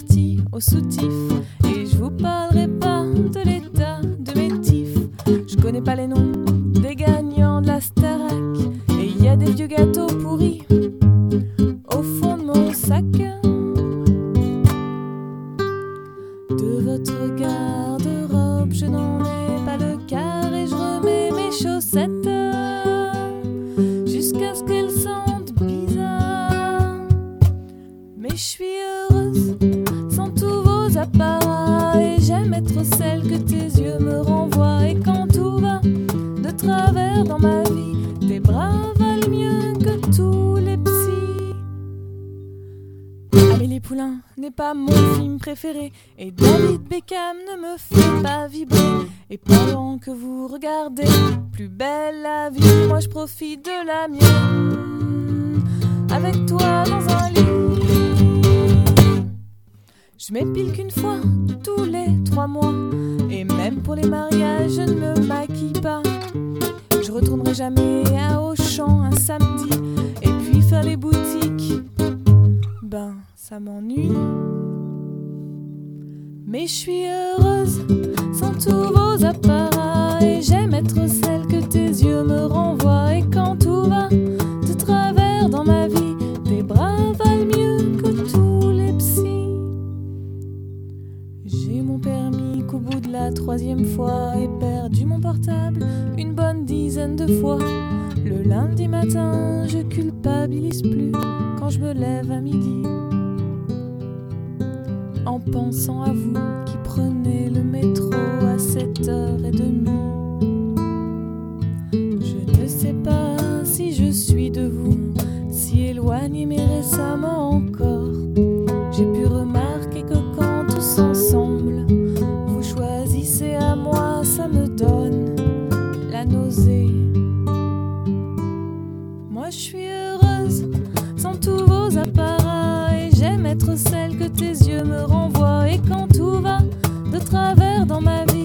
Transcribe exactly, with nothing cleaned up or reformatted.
partie au soutif. Et je vous parlerai pas de l'état de mes tifs. Je connais pas les noms des gagnants de la Starac. Et y a des vieux gâteaux pourris au fond de mon sac. De votre garde-robe, je n'en ai pas le quart. Et je remets mes chaussettes jusqu'à ce qu'elles sentent bizarre. Mais je suis heureuse sans tous vos apparats. Et j'aime être celle que tes yeux me renvoient. Et quand tout va de travers dans ma vie, tes bras valent mieux que tous les psys. Amélie Poulain n'est pas mon film préféré. Et David Beckham ne me fait pas vibrer. Et pendant que vous regardez Plus belle la vie, moi je profite de la mienne. Avec toi dans un lit. Je m'épile qu'une fois tous les trois mois. Et même pour les mariages, je ne me maquille pas. Je retournerai jamais à Auchan un samedi. Et puis faire les boutiques, ben ça m'ennuie. Mais je suis heureuse sans tous vos apparats. Et j'aime être celle que tes yeux me renvoient. Et quand tout va de travers dans ma vie, tes bras valent mieux que tous les psys. J'ai mon permis qu'au bout de la troisième fois. Et perdu mon portable une bonne dizaine de fois. Le lundi matin, je culpabilise plus quand je me lève à midi, en pensant à vous qui prenez le métro à sept heures trente. Je ne sais pas si je suis de vous, si éloigné mais récemment encore. J'ai pu remarquer que quand tous ensemble vous choisissez à moi, ça me donne la nausée. Moi je suis heureuse sans tous vos apparats. Et j'aime être celle que tes yeux me renvoient. Et quand tout va de travers dans ma vie,